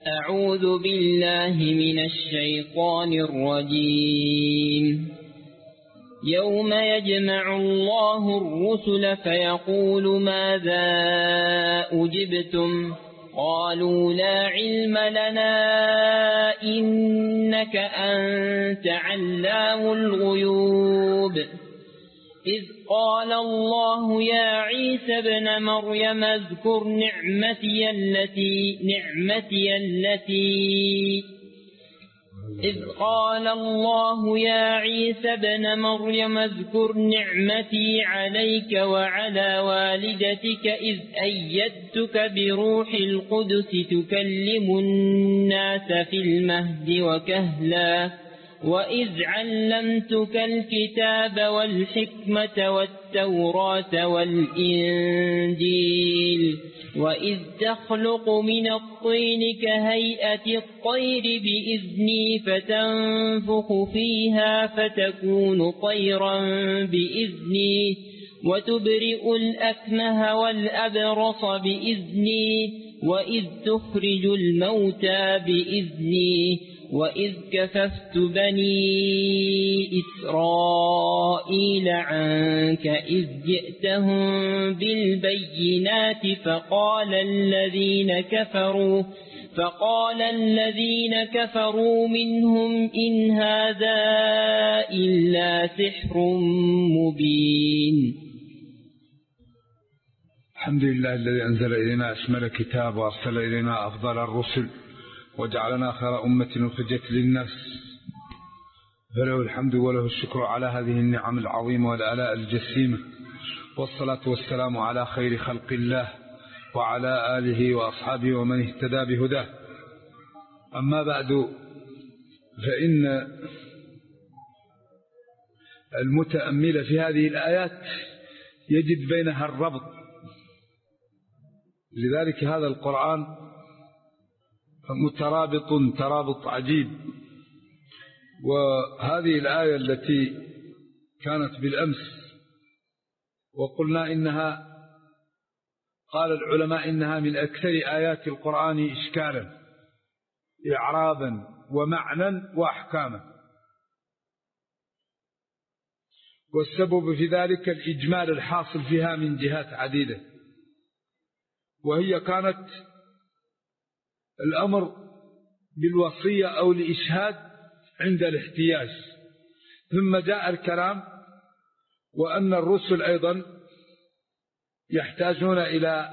أعوذ بالله من الشيطان الرجيم. يوم يجمع الله الرسل فيقول ماذا أجبتم قالوا لا علم لنا إنك أنت علام الغيوب. إذ قال الله يا عيسى ابن مريم اذكر نعمتي عليك وعلى والدتك إذ أيدتك بروح القدس تكلم الناس في المهد وكهلا وإذ علمتك الكتاب والحكمة والتوراة والإنجيل وإذ تخلق من الطين كهيئة الطير بإذني فتنفخ فيها فتكون طيرا بإذني وتبرئ الأكمه والأبرص بإذني وإذ تخرج الموتى بإذني وإذ كففت بني إسرائيل عنك إذ جئتهم بالبينات فقال الذين كفروا منهم إن هذا إلا سحر مبين. الحمد لله الذي أنزل إلينا أشمل الكتاب وأرسل إلينا أفضل الرسل وجعلنا خير أمة أخرجت للناس، فله الحمد وله الشكر على هذه النعم العظيمة والآلاء الجسيمة، والصلاة والسلام على خير خلق الله وعلى آله وأصحابه ومن اهتدى بهداه. أما بعد، فإن المتأمل في هذه الآيات يجد بينها الربط. لذلك هذا القرآن مترابط ترابط عجيب. وهذه الآية التي كانت بالأمس وقلنا إنها، قال العلماء إنها من أكثر آيات القرآن إشكالا إعرابا ومعنى وأحكاما، والسبب في ذلك الإجمال الحاصل فيها من جهات عديدة، وهي كانت الأمر بالوصية أو الإشهاد عند الاحتياج، ثم جاء الكلام وأن الرسل أيضا يحتاجون إلى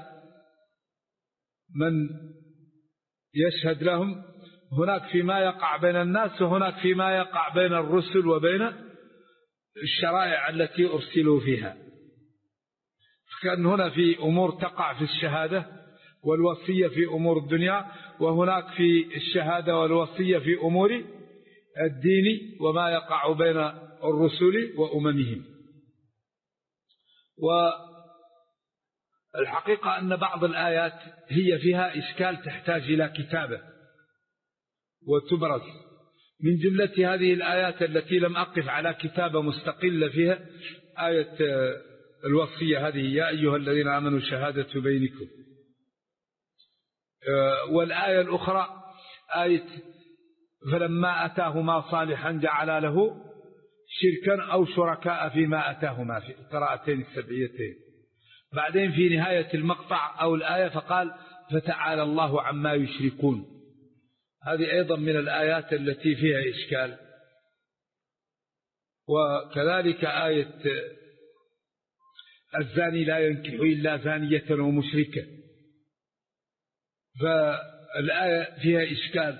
من يشهد لهم، هناك فيما يقع بين الناس وهناك فيما يقع بين الرسل وبين الشرائع التي أرسلوا فيها. كان هنا في أمور تقع في الشهادة والوصية في أمور الدنيا، وهناك في الشهادة والوصية في أمور الدين وما يقع بين الرسل وأممهم. والحقيقة أن بعض الآيات هي فيها إشكال تحتاج إلى كتابة وتبرز. من جملة هذه الآيات التي لم أقف على كتابة مستقلة فيها آية الوصية هذه، يا أيها الذين آمنوا شهادة بينكم. والآية الأخرى آية فلما أتاهما صالحا جعل له شركا أو شركاء فيما أتاهما، في القراءتين السبعيتين. بعدين في نهاية المقطع أو الآية فقال فتعالى الله عما يشركون. هذه أيضا من الآيات التي فيها إشكال. وكذلك آية الزاني لا ينكح إلا زانية ومشركة، فالآية فيها إشكال.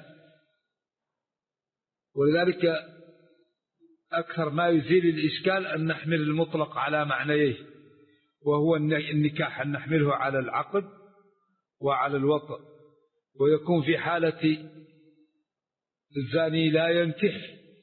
ولذلك أكثر ما يزيل الإشكال أن نحمل المطلق على معنيه، وهو النكاح، أن نحمله على العقد وعلى الوطء، ويكون في حالة الزاني لا ينكح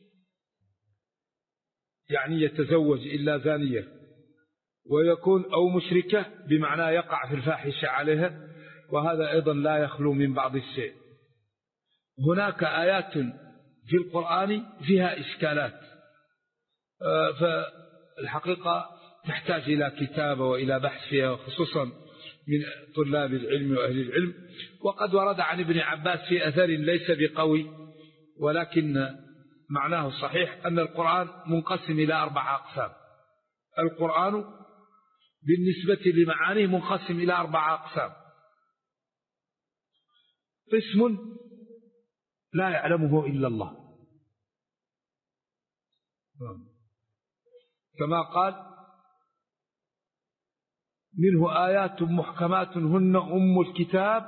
يعني يتزوج إلا زانية، ويكون أو مشركة بمعنى يقع في الفاحشة عليها، وهذا أيضا لا يخلو من بعض الشيء. هناك آيات في القرآن فيها إشكالات، فالحقيقة تحتاج إلى كتابة وإلى بحث فيها، خصوصا من طلاب العلم وأهل العلم. وقد ورد عن ابن عباس في أثر ليس بقوي ولكن معناه صحيح أن القرآن منقسم إلى 4 أقسام. القرآن بالنسبة لمعانيه منقسم إلى 4 أقسام. قسم لا يعلمه إلا الله كما قال منه آيات محكمات هن أم الكتاب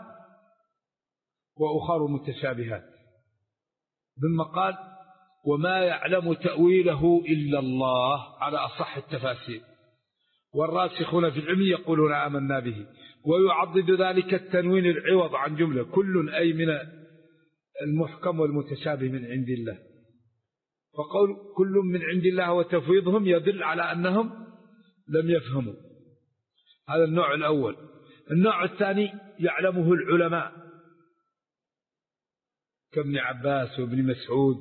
وأخر متشابهات. ثم قال وما يعلم تأويله إلا الله على أصح التفاسير، والراسخون في العلم يقولون آمنا به. ويعضد ذلك التنوين العوض عن جملة، كل أي من المحكم والمتشابه من عند الله. فقول كل من عند الله وتفويضهم يدل على أنهم لم يفهموا. هذا النوع الأول. النوع الثاني يعلمه العلماء كابن عباس وابن مسعود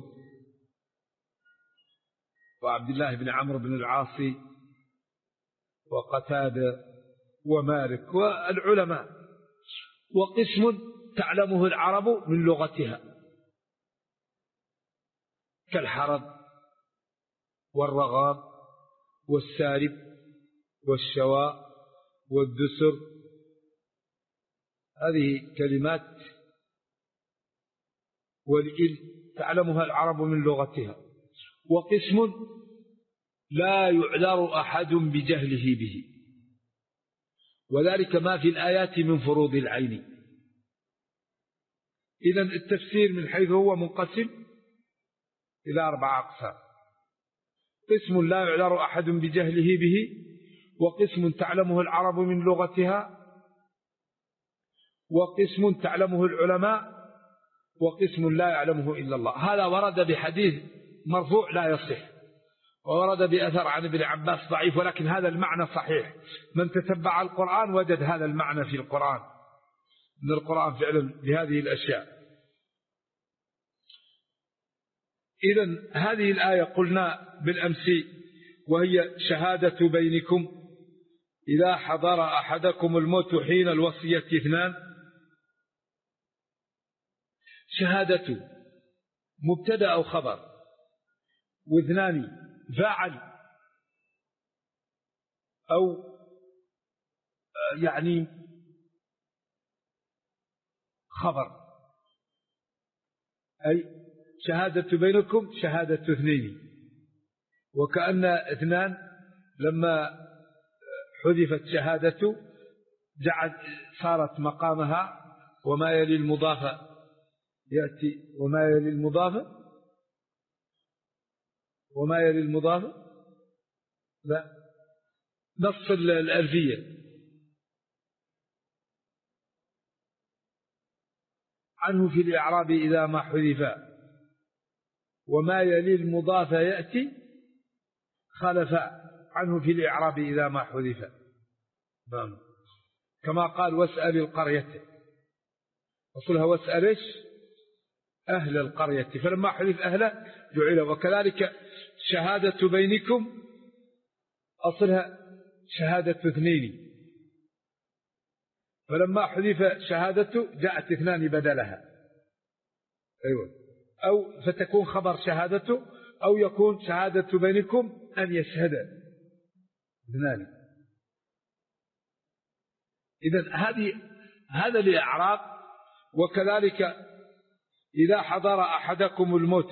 وعبد الله بن عمرو بن العاص وقتادة ومالك والعلماء. وقسم تعلمه العرب من لغتها كالحرب والرغاب والسارب والشواء والدسر، هذه كلمات والإل تعلمها العرب من لغتها. وقسم لا يعذر أحد بجهله به، وذلك ما في الآيات من فروض العين. إذن التفسير من حيث هو منقسم إلى 4 أقسام. قسم لا يعذر أحد بجهله به، وقسم تعلمه العرب من لغتها، وقسم تعلمه العلماء، وقسم لا يعلمه إلا الله. هذا ورد بحديث مرفوع لا يصح، وورد بأثر عن ابن عباس ضعيف، ولكن هذا المعنى صحيح. من تتبع القرآن وجد هذا المعنى في القرآن، من القرآن فعلا بهذه الأشياء. إذن هذه الآية قلنا بالأمس وهي شهادة بينكم إذا حضر أحدكم الموت حين الوصية 2. شهادة مبتدأ أو خبر، واثنان فاعل أو يعني خبر، أي شهادة بينكم شهادة 2. وكأن 2 لما حذفت شهادة صارت مقامها وما يلي المضافة يأتي، وما يلي المضافة لا نص الألفية عنه في الإعراب إذا ما حذف، وما يلي المضافة يأتي خلف عنه في الإعراب إذا ما حذف. كما قال واسأل القرية، أصلها واسأل إيش؟ أهل القرية، فلما حذف أهله جعل. وكذلك شهادة بينكم أصلها شهادة 2، فلما حذف شهادة جاءت 2 بدلها. أيوة. أو فتكون خبر شهادة، أو يكون شهادة بينكم أن يشهد 2. إذن هذا الإعراب. وكذلك إذا حضر أحدكم الموت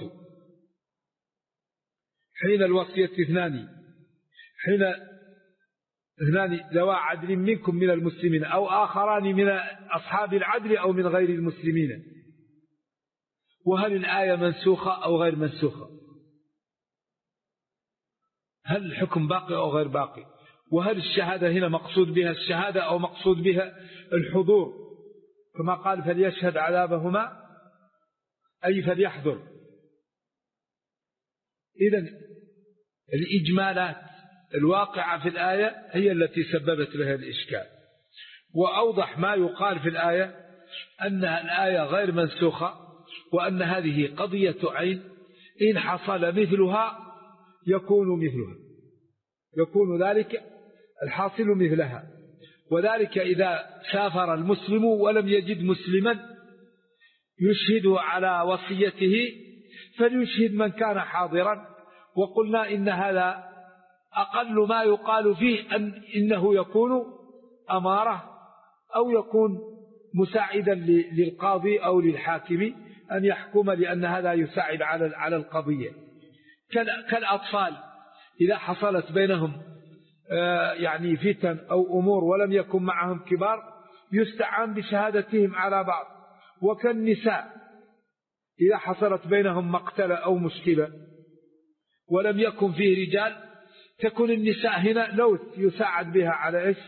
حين الوصية 2، حين 2 ذوى عدل منكم من المسلمين أو آخران من أصحاب العدل أو من غير المسلمين. وهل الآية منسوخة أو غير منسوخة؟ هل الحكم باقي أو غير باقي؟ وهل الشهادة هنا مقصود بها الشهادة أو مقصود بها الحضور؟ كما قال فليشهد عذابهما أي فليحضر. إذن الإجمالات الواقعة في الآية هي التي سببت لها الإشكال. وأوضح ما يقال في الآية أن الآية غير منسوخة، وأن هذه قضية عين إن حصل مثلها يكون مثلها، يكون ذلك الحاصل مثلها. وذلك إذا سافر المسلم ولم يجد مسلما يشهده على وصيته فليشهد من كان حاضرا. وقلنا إن هذا أقل ما يقال فيه إنه يكون أمارة أو يكون مساعدا للقاضي أو للحاكم أن يحكم، لأن هذا يساعد على القضية. كالأطفال إذا حصلت بينهم يعني فتن أو أمور ولم يكن معهم كبار يستعان بشهادتهم على بعض. وكالنساء إذا حصلت بينهم مقتلة أو مشكلة ولم يكن فيه رجال تكون النساء هنا لوث يساعد بها على إيش؟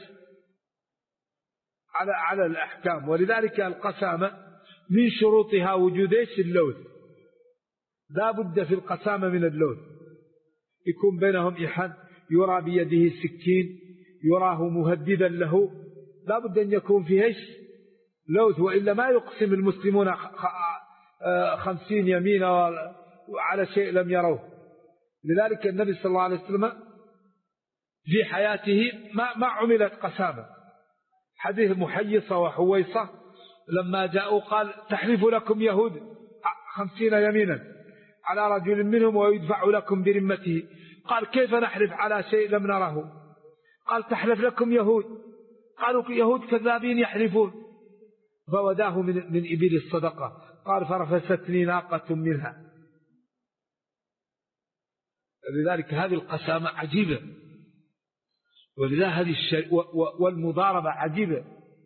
على الأحكام. ولذلك القسامة من شروطها وجود إيش؟ اللوث. لا بد في القسامة من اللوث، يكون بينهم إحد، يرى بيده سكين، يراه مهددا له، لا بد أن يكون فيه إيش؟ لوث، وإلا ما يقسم المسلمون 50 يمين على شيء لم يروه. لذلك النبي صلى الله عليه وسلم في حياته ما عملت قسامة. حديث محيصة وحويصة لما جاءوا قال تحلف لكم يهود 50 يمينا على رجل منهم ويدفع لكم برمته. قال كيف نحلف على شيء لم نره؟ قال تحلف لكم يهود. قالوا يهود كذابين يحلفون. فوداه من إبل الصدقة. قال فرفستني ناقة منها. لذلك هذه القسامة عجيبة، ولذا هذه والمضاربة عجيبة،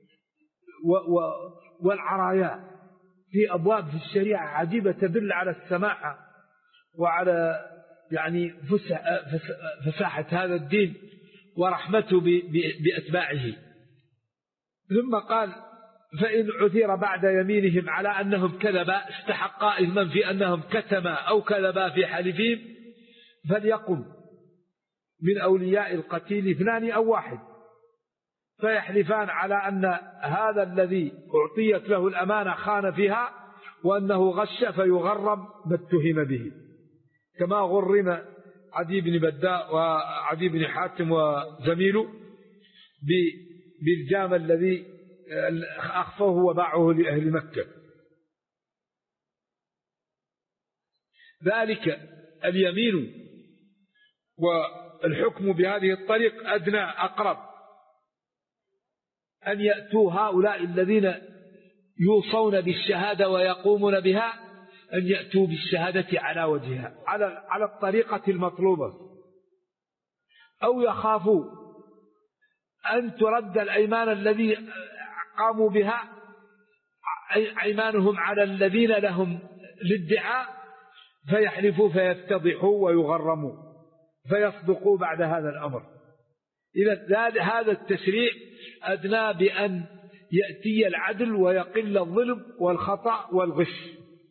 والعرايا في أبواب في الشريعة عجيبة تدل على السماحة وعلى يعني فساحة هذا الدين ورحمته بأتباعه. ثم قال فإن عثر بعد يمينهم على أنهم كذبا استحقا إثما في أنهم كتما أو كذبا في حلفهم فليقم من أولياء القتيل 2 أو 1 فيحلفان على أن هذا الذي أعطيت له الأمانة خان فيها وأنه غش فيغرم ما اتهم به، كما غرم عدي بن بداء وعدي بن حاتم وزميله بالجام الذي أخفوه وباعه لأهل مكة. ذلك اليمين والحكم بهذه الطريق أدنى أقرب أن يأتوا هؤلاء الذين يوصون بالشهادة ويقومون بها أن يأتوا بالشهادة على وجهها على الطريقة المطلوبة، أو يخافوا أن ترد الأيمان الذي قاموا بها أيمانهم على الذين لهم الادعاء فيحلفوا فيفتضحوا ويغرموا فيصدقوا بعد هذا الأمر. إذا هذا التشريع أدنى بأن يأتي العدل ويقل الظلم والخطأ والغش.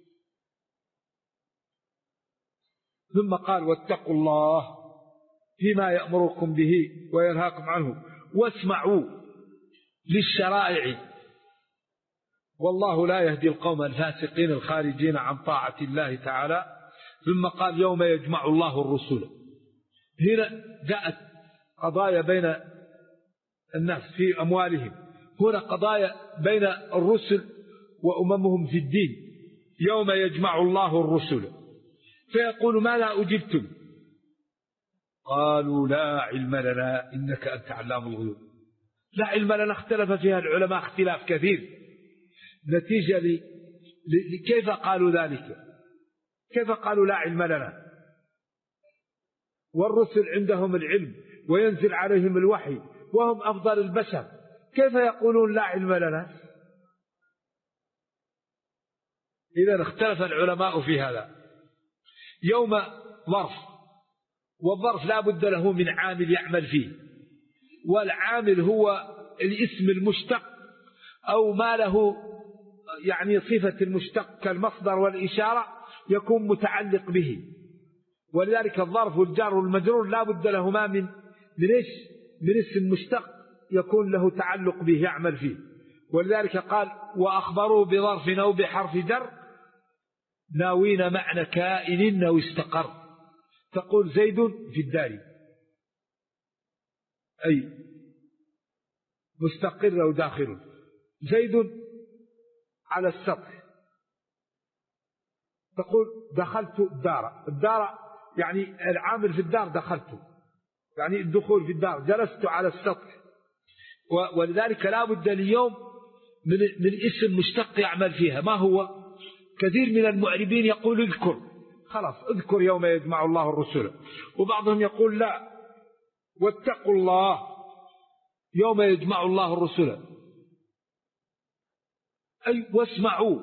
ثم قال واتقوا الله فيما يأمركم به وينهاكم عنه واسمعوا للشرائع والله لا يهدي القوم الفاسقين الخارجين عن طاعة الله تعالى. ثم قال يوم يجمع الله الرسل. هنا جاءت قضايا بين الناس في أموالهم، هنا قضايا بين الرسل وأممهم في الدين. يوم يجمع الله الرسل فيقول ماذا أجبتم؟ قالوا لا علم لنا إنك أنت علام الغيوب. لا علم لنا اختلف فيها العلماء اختلاف كثير. نتيجة كيف قالوا ذلك؟ كيف قالوا لا علم لنا والرسل عندهم العلم وينزل عليهم الوحي وهم أفضل البشر، كيف يقولون لا علم لنا؟ إذا اختلف العلماء في هذا. يوم ظرف، والظرف لا بد له من عامل يعمل فيه، والعامل هو الاسم المشتق أو ما له يعني صفة المشتق كالمصدر والإشارة يكون متعلق به. ولذلك الظرف والجار والمجرور لا بد لهما من اسم مشتق يكون له تعلق به يعمل فيه. ولذلك قال وأخبروا بظرف أو بحرف جر ناوين معنى كائن أو استقر. تقول زيد في الدار أي مستقر أو داخل. زيد على السطح، تقول دخلت الدار يعني العامل في الدار دخلت، يعني الدخول في الدار، جلست على السطح. ولذلك لا بد اليوم من اسم مشتق يعمل فيها. ما هو؟ كثير من المعربين يقول اذكر، خلاص اذكر يوم يجمع الله الرسل، وبعضهم يقول لا، واتقوا الله يوم يجمع الله الرسل، أي واسمعوا،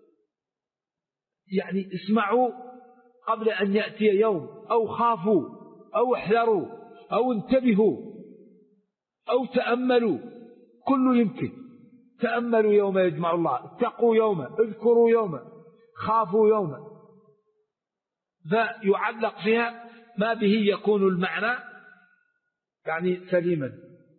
يعني اسمعوا قبل أن يأتي يوم، أو خافوا أو احذروا أو انتبهوا أو تأملوا، كل يمكن. تأملوا يوم يجمع الله، اتقوا يوما، اذكروا يوما، خافوا يوما. فيعلق فيها ما به يكون المعنى يعني سليما.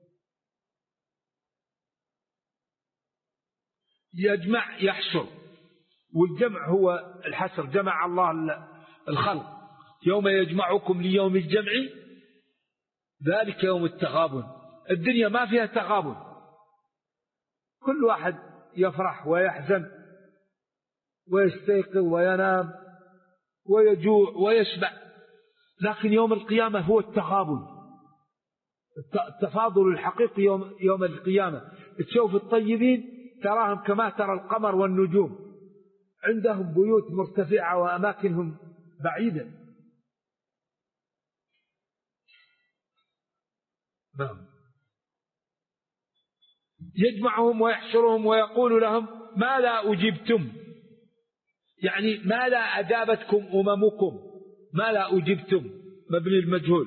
يجمع يحشر، والجمع هو الحشر. جمع الله الخلق يوم يجمعكم ليوم الجمع ذلك يوم التغابن. الدنيا ما فيها تغابن، كل واحد يفرح ويحزن ويستيقظ وينام ويجوع ويشبع، لكن يوم القيامة هو التغابن، التفاضل الحقيقي يوم القيامة. تشوف الطيبين تراهم كما ترى القمر والنجوم، عندهم بيوت مرتفعة وأماكنهم بعيدة. يجمعهم ويحشرهم ويقول لهم ماذا أجبتم، يعني ماذا أجابتكم أممكم، ماذا أجبتم، مبني المجهول.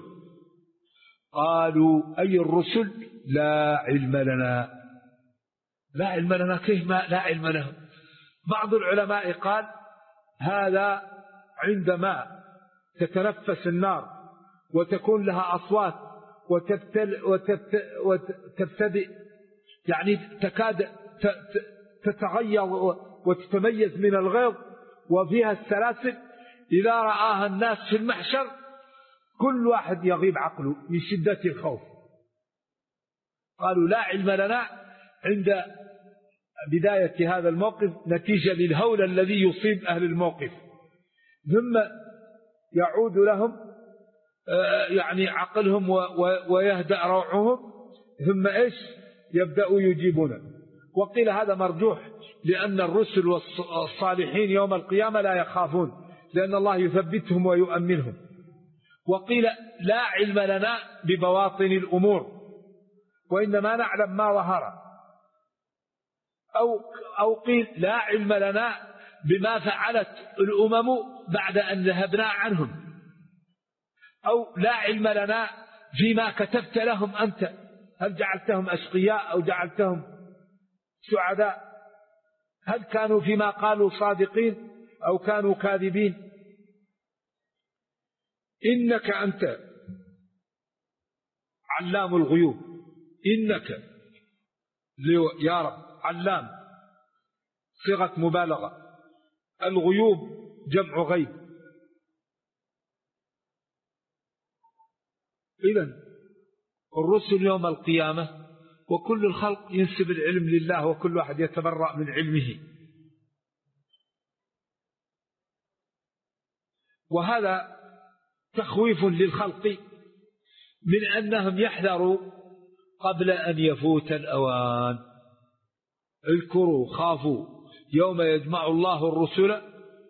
قالوا أي الرسل لا علم لنا. لا علم لنا، كيف ما لا علم لهم؟ بعض العلماء قال هذا عندما تتنفس النار وتكون لها أصوات وتبتدئ يعني تكاد تتغير وتتميز من الغيظ وفيها السلاسل، إذا رآها الناس في المحشر كل واحد يغيب عقله من شدة الخوف. قالوا لا علم لنا عند بداية هذا الموقف نتيجة للهول الذي يصيب أهل الموقف، ثم يعود لهم يعني عقلهم ويهدأ روعهم، ثم إيش يبدأوا يجيبون. وقيل هذا مرجوح، لأن الرسل والصالحين يوم القيامة لا يخافون، لأن الله يثبتهم ويؤمنهم. وقيل لا علم لنا ببواطن الأمور، وإنما نعلم ما ظهر. أو قيل لا علم لنا بما فعلت الأمم بعد أن ذهبنا عنهم، أو لا علم لنا فيما كتبت لهم أنت، هل جعلتهم أشقياء أو جعلتهم سعداء، هل كانوا فيما قالوا صادقين أو كانوا كاذبين. إنك أنت علام الغيوب، إنك يا رب علام صيغة مبالغة، الغيوب جمع غيب. إذن الرسل يوم القيامة وكل الخلق ينسب العلم لله، وكل واحد يتبرأ من علمه. وهذا تخويف للخلق من أنهم يحذروا قبل أن يفوت الأوان. اذكروا خافوا يوم يجمع الله الرسل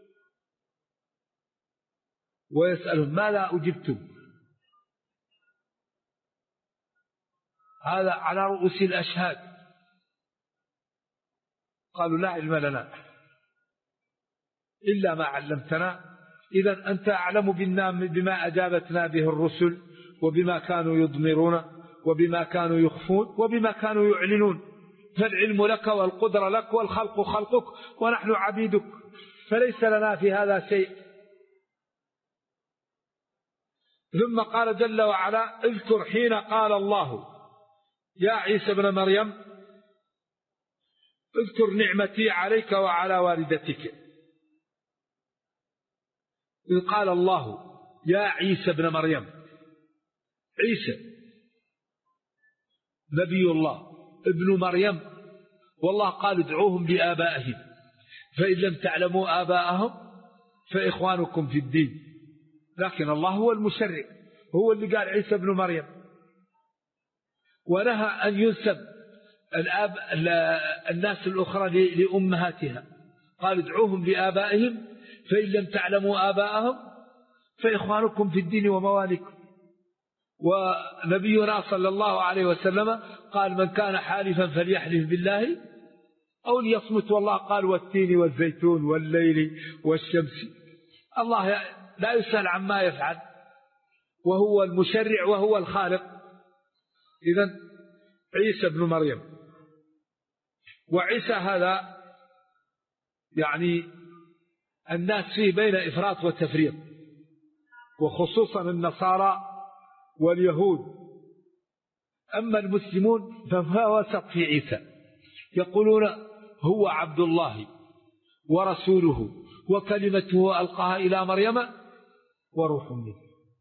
ويسألهم ماذا أجبتم. هذا على رؤوس الأشهاد. قالوا لا علم لنا إلا ما علمتنا. إذن أنت أعلم بما أجابتنا به الرسل، وبما كانوا يضمرون، وبما كانوا يخفون، وبما كانوا يعلنون. فالعلم لك والقدرة لك والخلق خلقك ونحن عبيدك، فليس لنا في هذا شيء. ثم قال جل وعلا اذكر حين قال الله يا عيسى ابن مريم اذكر نعمتي عليك وعلى والدتك. إذ قال الله يا عيسى ابن مريم، عيسى نبي الله ابن مريم، والله قال ادعوهم لآبائهم، فإن لم تعلموا آباءهم فإخوانكم في الدين. لكن الله هو المشرع، هو اللي قال عيسى ابن مريم، ونهى أن ينسب الناس الأخرى لأمهاتها، قال ادعوهم لآبائهم فإن لم تعلموا آباءهم فإخوانكم في الدين ومواليكم. ونبينا صلى الله عليه وسلم قال من كان حالفا فليحلف بالله أو ليصمت، والله قال والتين والزيتون والليل والشمس. الله لا يسأل عما يفعل، وهو المشرع وهو الخالق. إذن عيسى ابن مريم، وعيسى هذا يعني الناس فيه بين إفراط وتفريط، وخصوصا النصارى واليهود. أما المسلمون فهو وسط في عيسى، يقولون هو عبد الله ورسوله وكلمته ألقاها إلى مريم وروح منه.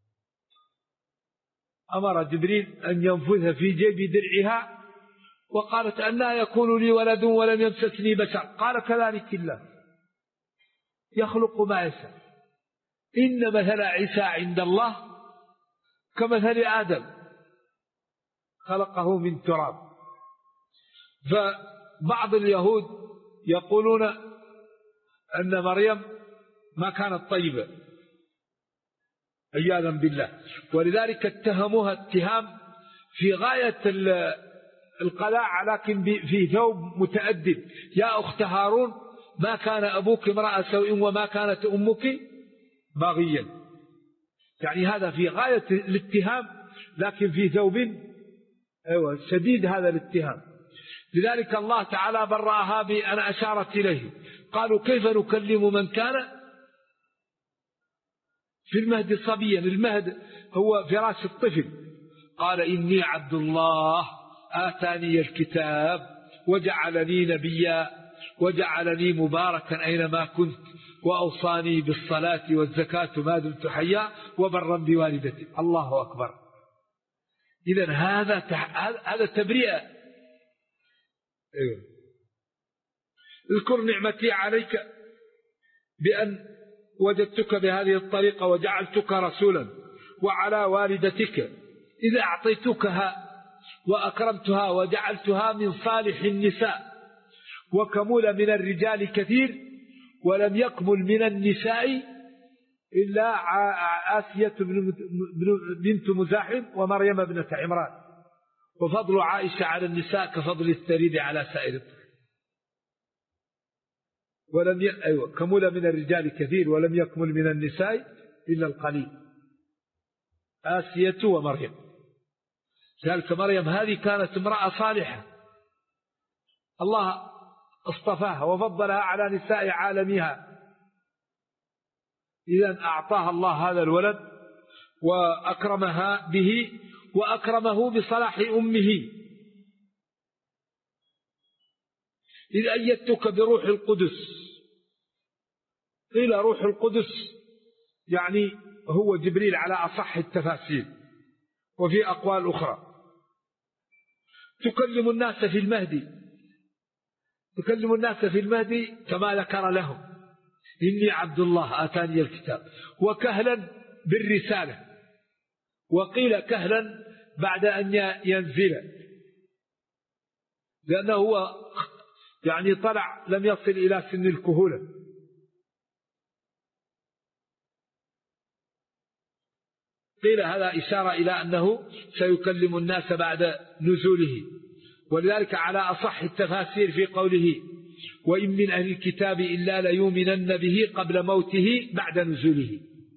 أمر جبريل أن ينفذ في جيب درعها، وقالت أنى يكون لي ولد ولم يمسسني بشر، قال كذلك الله يخلق ما يشاء، إن مثل عيسى عند الله كمثل آدم خلقه من تراب. فبعض اليهود يقولون أن مريم ما كانت طيبة عياذا بالله، ولذلك اتهموها اتهام في غاية القلاع، لكن في ثوب متأدب. يا أخت هارون ما كان أبوك امرأ سوء وما كانت أمك باغيا، يعني هذا في غاية الاتهام، لكن في ثوب شديد هذا الاتهام. لذلك الله تعالى برأها بأن أشارت إليه، قالوا كيف نكلم من كان في المهد صبيا، المهد هو فراش الطفل. قال إني عبد الله آتاني الكتاب وجعلني نبيا وجعلني مباركا أينما كنت وأوصاني بالصلاة والزكاة ما دمت حيا وبرا بوالدتي. الله أكبر. إذن هذا تبرئة. اذكر نعمتي عليك بأن وجدتك بهذه الطريقة وجعلتك رسولا، وعلى والدتك إذا أعطيتكها وأكرمتها وجعلتها من صالح النساء، وكمل من الرجال كثير ولم يكمل من النساء إلا آسية بنت مزاحم ومريم ابنة عمران، وفضل عائشة على النساء كفضل الثريد على سائر الطير. كمل من الرجال كثير ولم يكمل من النساء إلا القليل، آسية ومريم. ذلك مريم هذه كانت امرأة صالحة، الله اصطفاها وفضلها على نساء عالمها. إذن أعطاها الله هذا الولد وأكرمها به وأكرمه بصلاح أمه. إذ أيدتك بروح القدس. قيل روح القدس يعني هو جبريل على أصح التفاسير، وفي أقوال أخرى. تكلم الناس في المهدي، تكلم الناس في المهدي كما ذكر لهم إني عبد الله آتاني الكتاب، وكهلا بالرسالة، وقيل كهلا بعد أن ينزل، لأنه هو يعني طلع لم يصل إلى سن الكهولة. قيل هذا إشارة إلى أنه سيكلم الناس بعد نزوله، ولذلك على أصح التفاسير في قوله وإن من أهل الكتاب إلا ليؤمنن به قبل موته بعد نزوله.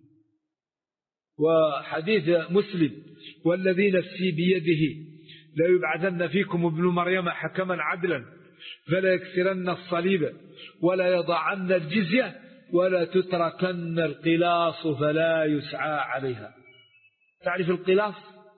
وحديث مسلم والذي نفسي بيده ليبعثن فيكم ابن مريم حكما عدلا فلا يكسرن الصليب ولا يضعن الجزية ولا تتركن القلاص فلا يسعى عليها. تعرف القلاص؟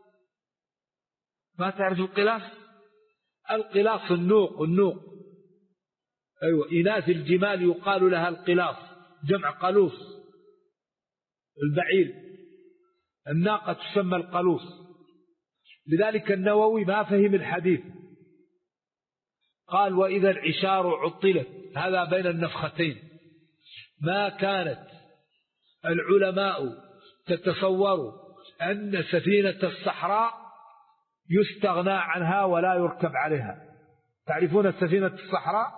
ما تعرف القلاص؟ القلاص النوق، النوق. أيوة، إناث الجمال يقال لها القلاص، جمع قلوص. البعير، الناقة تسمى القلوص. لذلك النووي ما فهم الحديث، قال وإذا العشار عطلت، هذا بين النفختين. ما كانت العلماء تتصور أن سفينة الصحراء يستغنى عنها ولا يركب عليها. تعرفون السفينة الصحراء؟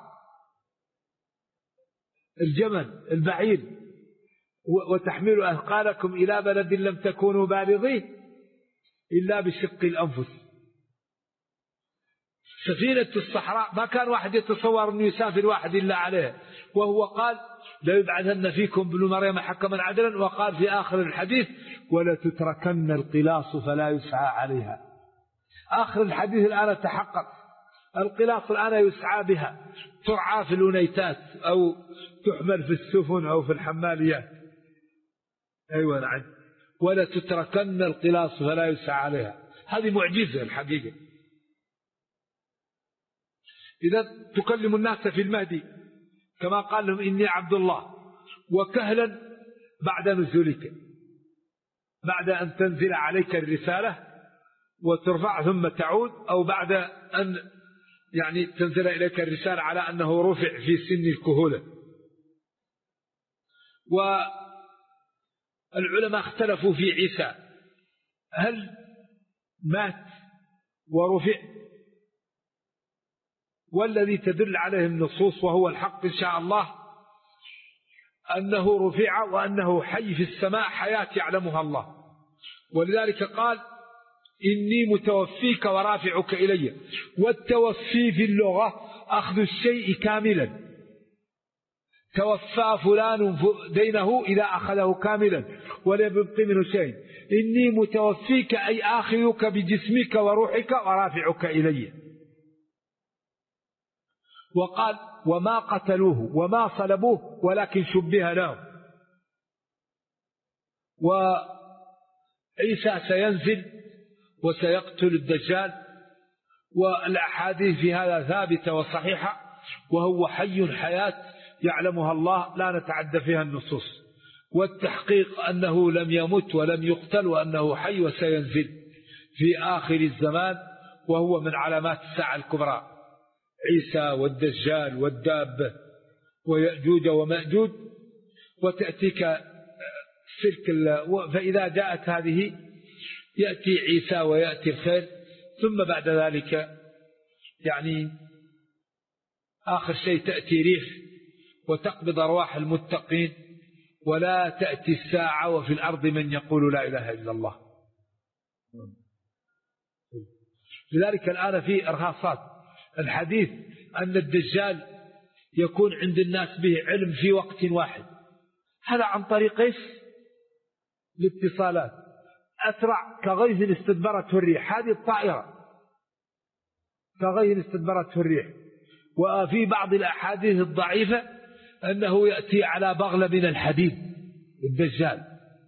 الجمل البعير، وتحمل أثقالكم إلى بلد لم تكونوا بالغيه إلا بشق الأنفس. سفينة الصحراء ما كان واحد يتصور أن يسافر واحد إلا عليها، وهو قال لا يبعثن فيكم ابن مريم حكما عدلا، وقال في آخر الحديث ولا تتركن القلاص فلا يسعى عليها. آخر الحديث الآن تحقق، القلاص الآن يسعى بها، ترعى في الأنيتات أو تحمل في السفن أو في الحماليات. أيوة نعم، ولا تتركن القلاص فلا يسعى عليها. هذه معجزة الحقيقة. إذا تكلم الناس في المهدي كما قال لهم إني عبد الله، وكهلا بعد نزولك، بعد أن تنزل عليك الرسالة وترفع ثم تعود، أو بعد أن يعني تنزل إليك الرسالة على أنه رفع في سن الكهولة. والعلماء اختلفوا في عيسى، هل مات ورفع؟ والذي تدل عليه النصوص وهو الحق إن شاء الله أنه رفع وأنه حي في السماء حياة يعلمها الله. ولذلك قال إني متوفيك ورافعك إلي. والتوفي في اللغة أخذ الشيء كاملا، توفى فلان دينه إذا أخذه كاملا ولا يبقي منه شيء. إني متوفيك أي آخذك بجسمك وروحك ورافعك إلي. وقال وما قتلوه وما صلبوه ولكن شبه لهم. وعيسى سينزل وسيقتل الدجال، والأحاديث في هذا ثابتة وصحيحة، وهو حي حياة يعلمها الله لا نتعدى فيها النصوص. والتحقيق أنه لم يمت ولم يقتل وأنه حي وسينزل في آخر الزمان، وهو من علامات الساعة الكبرى، عيسى والدجال والدابة ويأجوج ومأجوج. وتأتيك سلك فإذا جاءت هذه يأتي عيسى ويأتي الخير، ثم بعد ذلك يعني آخر شيء تأتي ريح وتقبض أرواح المتقين، ولا تأتي الساعة وفي الأرض من يقول لا إله إلا الله. لذلك الآن في إرهاصات الحديث أن الدجال يكون عند الناس به علم في وقت واحد. هذا عن طريق إيش؟ الاتصالات. أسرع كغيث استدبرته الريح، هذه الطائرة كغيث استدبرته الريح. وفي بعض الأحاديث الضعيفة أنه يأتي على بغلة من الحديد الدجال،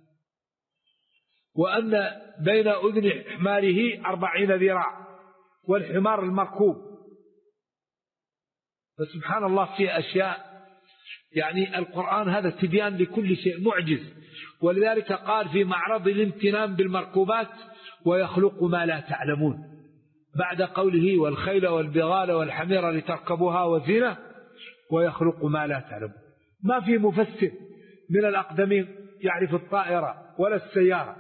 وأن بين أذن حماره 40 ذراع، والحمار المركوب. فسبحان الله في أشياء، يعني القرآن هذا تبيان لكل شيء معجز. ولذلك قال في معرض الامتنان بالمركوبات ويخلق ما لا تعلمون، بعد قوله والخيل والبغال والحمير لتركبوها وزينة، ويخلق ما لا تعلمون. ما في مفسر من الأقدمين يعرف الطائرة ولا السيارة،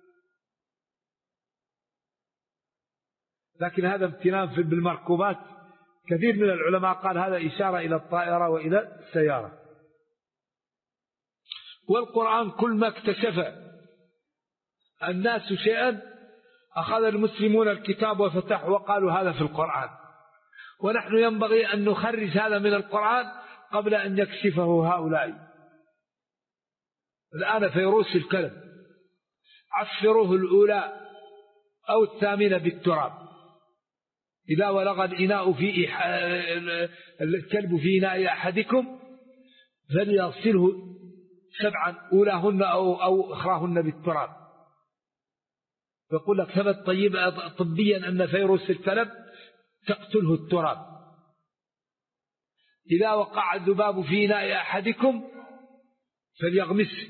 لكن هذا امتنان بالمركوبات. كثير من العلماء قال هذا إشارة إلى الطائرة وإلى السيارة. والقرآن كل ما اكتشف الناس شيئا أخذ المسلمون الكتاب وفتحوا وقالوا هذا في القرآن. ونحن ينبغي أن نخرج هذا من القرآن قبل أن يكشفه هؤلاء. الآن فيروس الكلب عفروه الأولى أو الثامنة بالتراب، إذا ولغ الإناء في الكلب في إناء أحدكم فليغسله 7 أولاهن أو أخراهن بالتراب. يقول لك ثبت طبيا أن فيروس الكلب تقتله التراب. إذا وقع الذباب في إناء أحدكم فليغمسه.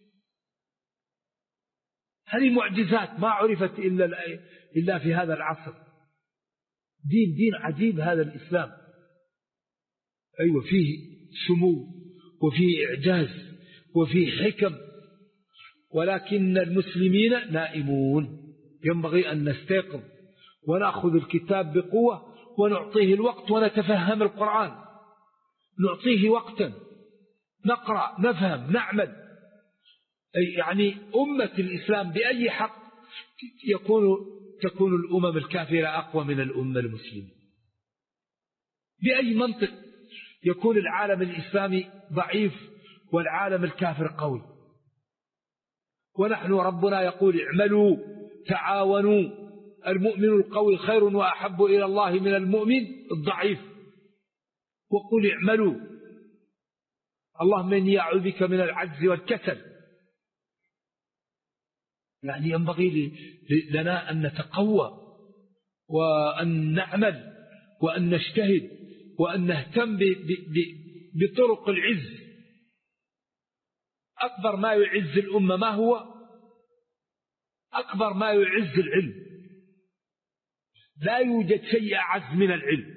هذه معجزات ما عرفت إلا في هذا العصر. دين عجيب هذا الإسلام. أيوة فيه سمو وفيه إعجاز وفيه حكم، ولكن المسلمين نائمون. ينبغي أن نستيقظ ونأخذ الكتاب بقوة ونعطيه الوقت ونتفهم القرآن، نعطيه وقتا نقرأ نفهم نعمل. يعني أمة الإسلام بأي حق تكون الأمم الكافرة أقوى من الأمة المسلمة؟ بأي منطق يكون العالم الإسلامي ضعيف والعالم الكافر قوي؟ ونحن ربنا يقول اعملوا تعاونوا، المؤمن القوي خير وأحب إلى الله من المؤمن الضعيف، وقل اعملوا. اللهم إني أعوذ بك من العجز والكسل. يعني ينبغي لنا أن نتقوى وأن نعمل وأن نجتهد وأن نهتم بطرق العز. أكبر ما يعز الأمة ما هو؟ أكبر ما يعز العلم. لا يوجد شيء أعز من العلم.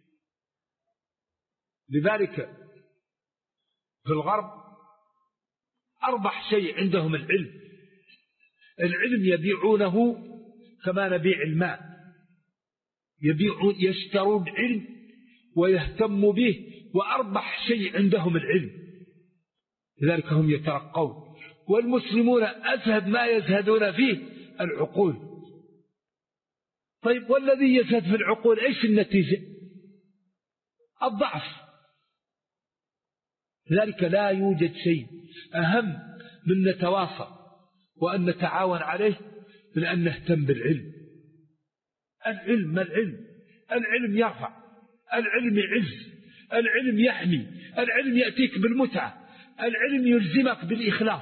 لذلك في الغرب أربح شيء عندهم العلم. العلم يبيعونه كما نبيع الماء، يشترون علم ويهتموا به، وأربح شيء عندهم العلم، لذلك هم يترقون. والمسلمون أزهد ما يزهدون فيه العقول. طيب والذي يزهد في العقول إيش النتيجة؟ الضعف. لذلك لا يوجد شيء أهم من نتواصل وأن نتعاون عليه من أن نهتم بالعلم. العلم ما العلم؟ العلم يرفع، العلم يعز، العلم يحمي، العلم يأتيك بالمتعة، العلم يلزمك بالإخلاص.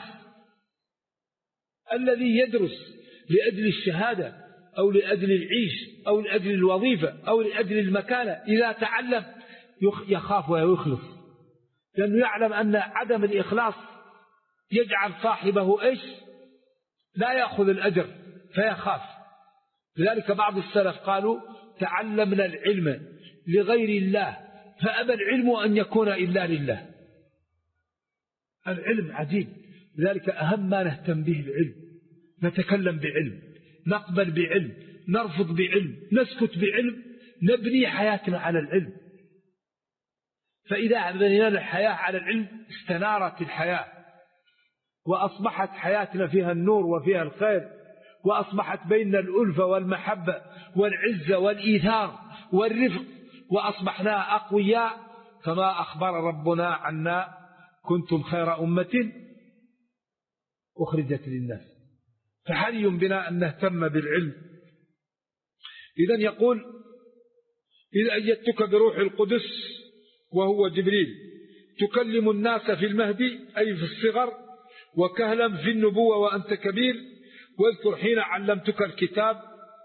الذي يدرس لأجل الشهادة أو لأجل العيش أو لأجل الوظيفة أو لأجل المكانة، إذا تعلم يخاف ويخلص، لأنه يعلم أن عدم الإخلاص يجعل صاحبه إيش؟ لا يأخذ الأجر فيخاف. لذلك بعض السلف قالوا تعلمنا العلم لغير الله فأبى العلم أن يكون إلا لله. العلم عجيب. لذلك أهم ما نهتم به العلم، نتكلم بعلم، نقبل بعلم، نرفض بعلم، نسكت بعلم، نبني حياتنا على العلم. فإذا بنينا الحياة على العلم استنارت الحياة، وأصبحت حياتنا فيها النور وفيها الخير، وأصبحت بيننا الألفة والمحبة والعزة والإيثار والرفق، وأصبحنا أقوياء كما أخبر ربنا عنا كنتم خير أمة أخرجت للناس. فحري بنا أن نهتم بالعلم. إذن يقول إذ أيدتك بروح القدس وهو جبريل تكلم الناس في المهدي أي في الصغر، وكهلا في النبوة وأنت كبير، واذكر حين علمتك الكتاب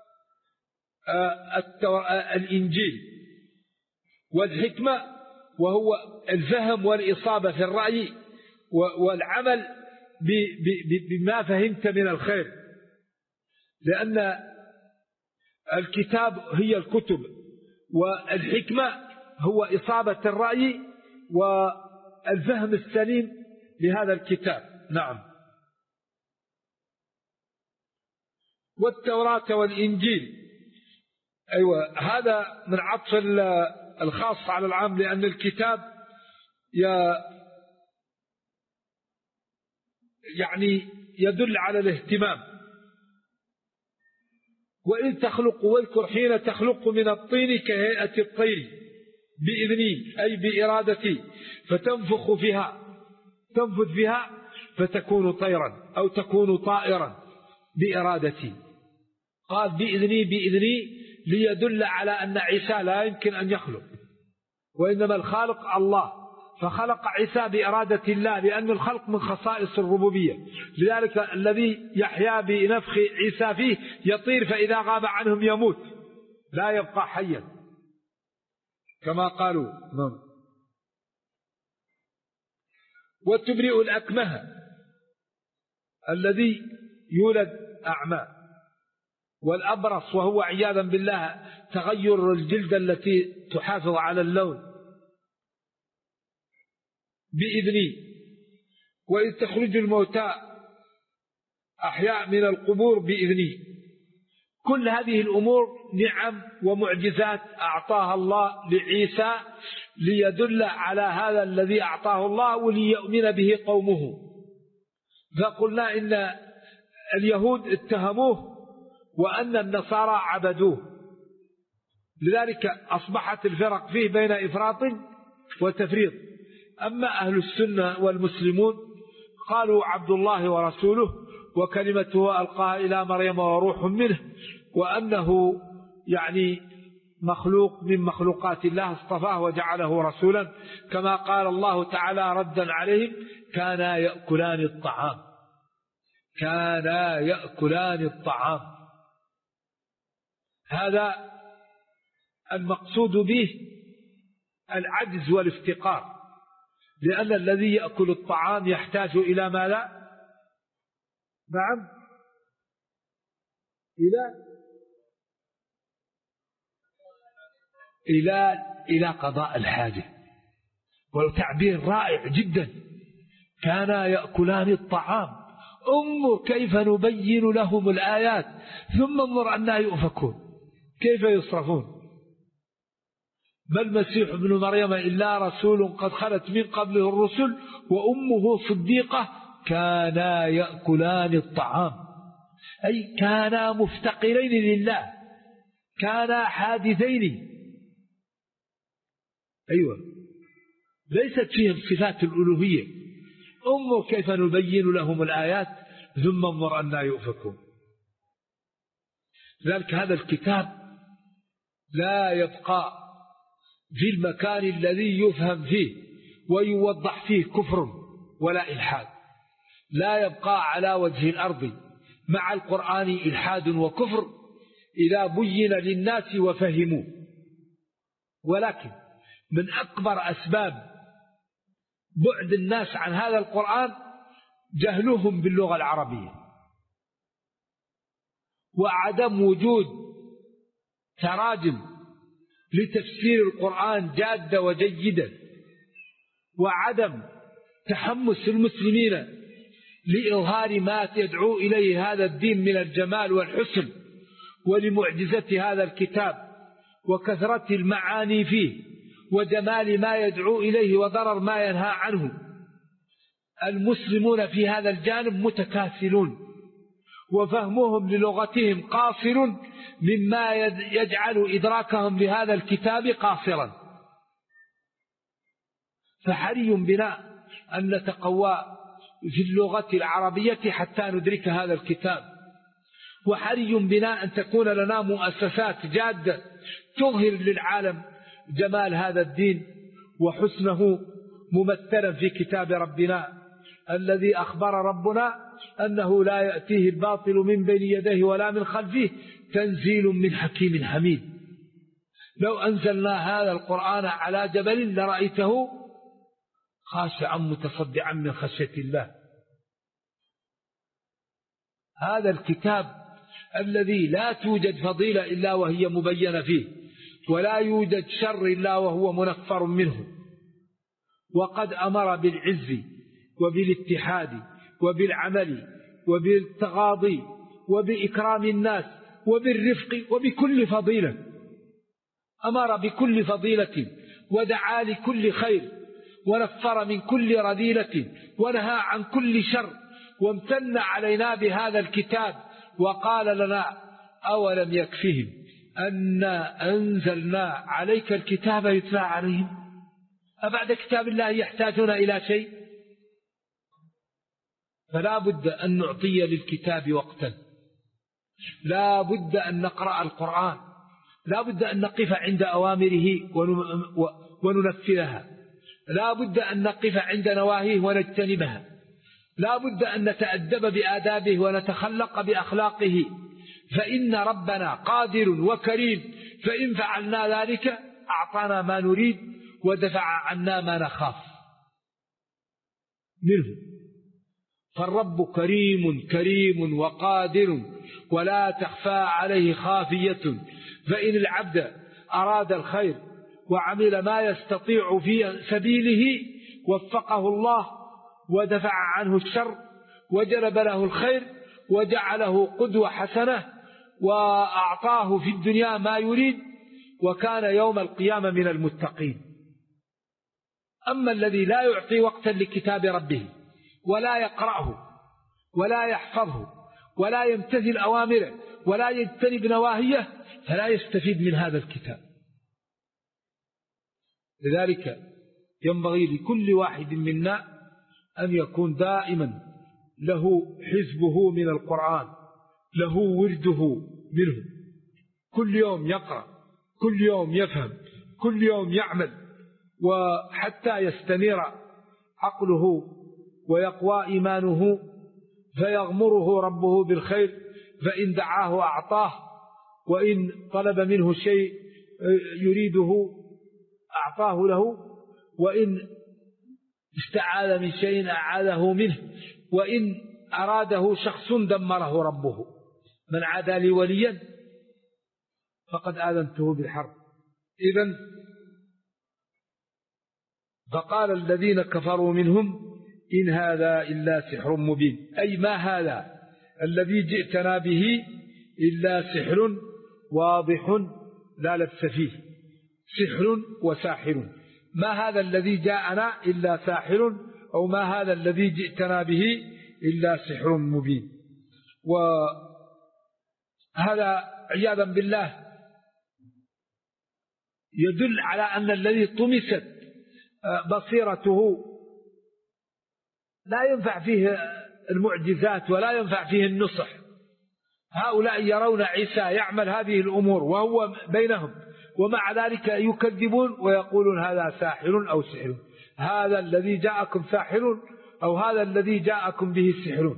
الإنجيل والحكمة، وهو الفهم والإصابة في الرأي والعمل بما فهمت من الخير. لأن الكتاب هي الكتب، والحكمة هو إصابة الرأي والفهم السليم لهذا الكتاب. نعم. والتوراة والإنجيل، أيوة هذا من عطف الخاص على العام، لأن الكتاب يعني يدل على الاهتمام. وإن تخلق واذكر حين تخلق من الطين كهيئة الطير بإذني أي بإرادتي، فتنفخ فيها، تنفذ فيها فتكون طيرا أو تكون طائرا بإرادتي. قال بإذني ليدل على أن عيسى لا يمكن أن يخلق، وإنما الخالق الله، فخلق عيسى بإرادة الله، لأن الخلق من خصائص الربوبية. لذلك الذي يحيا بنفخ عيسى فيه يطير، فإذا غاب عنهم يموت لا يبقى حيا كما قالوا. وتبرئ الأكمه الذي يولد أعمى، والأبرص وهو عياذا بالله تغير الجلد التي تحافظ على اللون، بإذني، وإذ تخرج الموتى أحياء من القبور بإذني. كل هذه الأمور نعم ومعجزات أعطاها الله لعيسى ليدل على هذا الذي أعطاه الله وليؤمن به قومه. فقلنا إن اليهود اتهموه وأن النصارى عبدوه، لذلك أصبحت الفرق فيه بين إفراط وتفريط. أما أهل السنة والمسلمون قالوا عبد الله ورسوله وكلمته ألقاها إلى مريم وروح منه، وأنه يعني مخلوق من مخلوقات الله اصطفاه وجعله رسولا، كما قال الله تعالى ردا عليهم: كانا يأكلان الطعام، كانا يأكلان الطعام. هذا المقصود به العجز والافتقار، لأن الذي يأكل الطعام يحتاج إلى ما لا نعم إلى قضاء الحاجة. والتعبير رائع جدا: كانا يأكلان الطعام، انظر كيف نبين لهم الآيات ثم انظر أننا يؤفكون، كيف يصرفون. ما المسيح ابن مريم إلا رسول قد خلت من قبله الرسل وأمه صديقة كانا يأكلان الطعام، أي كانا مفتقرين لله، كانا حادثين. أيوة، ليست فيهم صفات الألوهية. انظر كيف نبين لهم الآيات ثم انظر أننا يؤفكون. لذلك هذا الكتاب لا يبقى في المكان الذي يفهم فيه ويوضح فيه كفر ولا إلحاد، لا يبقى على وجه الأرض مع القرآن إلحاد وكفر إذا بين للناس وفهموا. ولكن من أكبر أسباب بعد الناس عن هذا القرآن جهلهم باللغة العربية، وعدم وجود تراجم لتفسير القرآن جادة وجيدة، وعدم تحمس المسلمين لإظهار ما يدعو إليه هذا الدين من الجمال والحسن، ولمعجزة هذا الكتاب وكثرة المعاني فيه وجمال ما يدعو إليه وضرر ما ينهى عنه. المسلمون في هذا الجانب متكاسلون، وفهمهم للغتهم قاصر مما يجعل إدراكهم لهذا الكتاب قاصرا. فحري بنا أن نتقوى في اللغة العربية حتى ندرك هذا الكتاب، وحري بنا أن تكون لنا مؤسسات جادة تظهر للعالم جمال هذا الدين وحسنه ممثلا في كتاب ربنا الذي أخبر ربنا أنه لا يأتيه الباطل من بين يديه ولا من خلفه تنزيل من حكيم حميد. لو أنزلنا هذا القرآن على جبل لرأيته خاشعا متصدعا من خشية الله. هذا الكتاب الذي لا توجد فضيلة إلا وهي مبينة فيه، ولا يوجد شر إلا وهو منفر منه، وقد أمر بالعز وبالاتحاد وبالعمل وبالتغاضي وبإكرام الناس وبالرفق وبكل فضيلة. أمر بكل فضيلة ودعا لكل خير ونفر من كل رذيلة ونهى عن كل شر، وامتن علينا بهذا الكتاب وقال لنا: أولم يكفهم أنا أنزلنا عليك الكتاب يتلى عليهم؟ أبعد كتاب الله يحتاجون إلى شيء؟ فلا بد أن نعطي للكتاب وقتا، لا بد أن نقرأ القرآن، لا بد أن نقف عند أوامره وننفذها، لا بد أن نقف عند نواهيه ونجتنبها، لا بد أن نتأدب بآدابه ونتخلق بأخلاقه، فإن ربنا قادر وكريم، فإن فعلنا ذلك أعطانا ما نريد ودفع عنا ما نخاف منه. فالرب كريم وقادر ولا تخفى عليه خافية، فإن العبد أراد الخير وعمل ما يستطيع في سبيله وفقه الله ودفع عنه الشر وجلب له الخير وجعله قدوة حسنة وأعطاه في الدنيا ما يريد وكان يوم القيامة من المتقين. أما الذي لا يعطي وقتا لكتاب ربه ولا يقرأه ولا يحفظه ولا يمتثل أوامره ولا يجتنب نواهيه فلا يستفيد من هذا الكتاب. لذلك ينبغي لكل واحد منا أن يكون دائما له حزبه من القرآن، له ورده منه، كل يوم يقرأ، كل يوم يفهم، كل يوم يعمل، وحتى يستنير عقله ويقوى إيمانه فيغمره ربه بالخير، فإن دعاه أعطاه، وإن طلب منه شيء يريده أعطاه له، وإن استعاذ من شيء أعاذه منه، وإن أراده شخص دمره ربه. من عادى لي وليا فقد آذنته بالحرب. إذن فقال الذين كفروا منهم إن هذا إلا سحر مبين، أي ما هذا الذي جئتنا به إلا سحر واضح لا لبس فيه، سحر وساحر. ما هذا الذي جاءنا إلا ساحر، أو ما هذا الذي جئتنا به إلا سحر مبين. وهذا عياذا بالله يدل على أن الذي طمست بصيرته لا ينفع فيه المعجزات ولا ينفع فيه النصح. هؤلاء يرون عيسى يعمل هذه الأمور وهو بينهم، ومع ذلك يكذبون ويقولون هذا ساحر أو سحر، هذا الذي جاءكم ساحر أو هذا الذي جاءكم به سحر،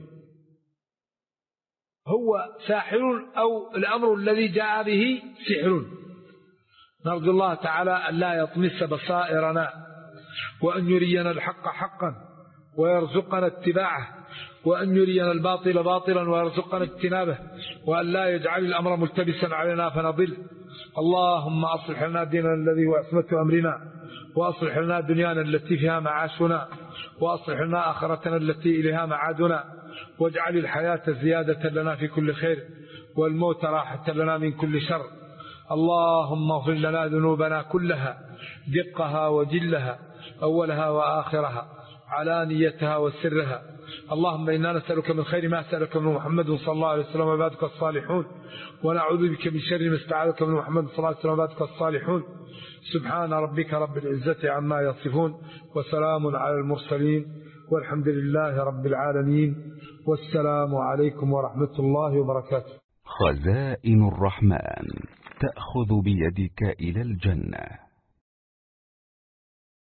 هو ساحر أو الأمر الذي جاء به سحر. نرجو الله تعالى أن لا يطمس بصائرنا، وأن يرينا الحق حقا ويرزقنا اتباعه، وأن يرينا الباطل باطلا ويرزقنا اجتنابه، وأن لا يجعل الأمر ملتبسا علينا فنضل. اللهم أصلح لنا ديننا الذي هو عصمة أمرنا، وأصلح لنا دنيانا التي فيها معاشنا، وأصلح لنا آخرتنا التي إليها معادنا، واجعل الحياة زيادة لنا في كل خير، والموت راحة لنا من كل شر. اللهم اغفر لنا ذنوبنا كلها، دقها وجلها، أولها وآخرها، علانيتها وسرها. اللهم إنا نسألك من خير ما سألك من محمد صلى الله عليه وسلم وعبادك الصالحون، ونعوذ بك من شر ما استعاذك من محمد صلى الله عليه وسلم وعبادك الصالحون. سبحان ربك رب العزة عما يصفون، وسلام على المرسلين، والحمد لله رب العالمين، والسلام عليكم ورحمة الله وبركاته. خزائن الرحمن تأخذ بيدك إلى الجنة.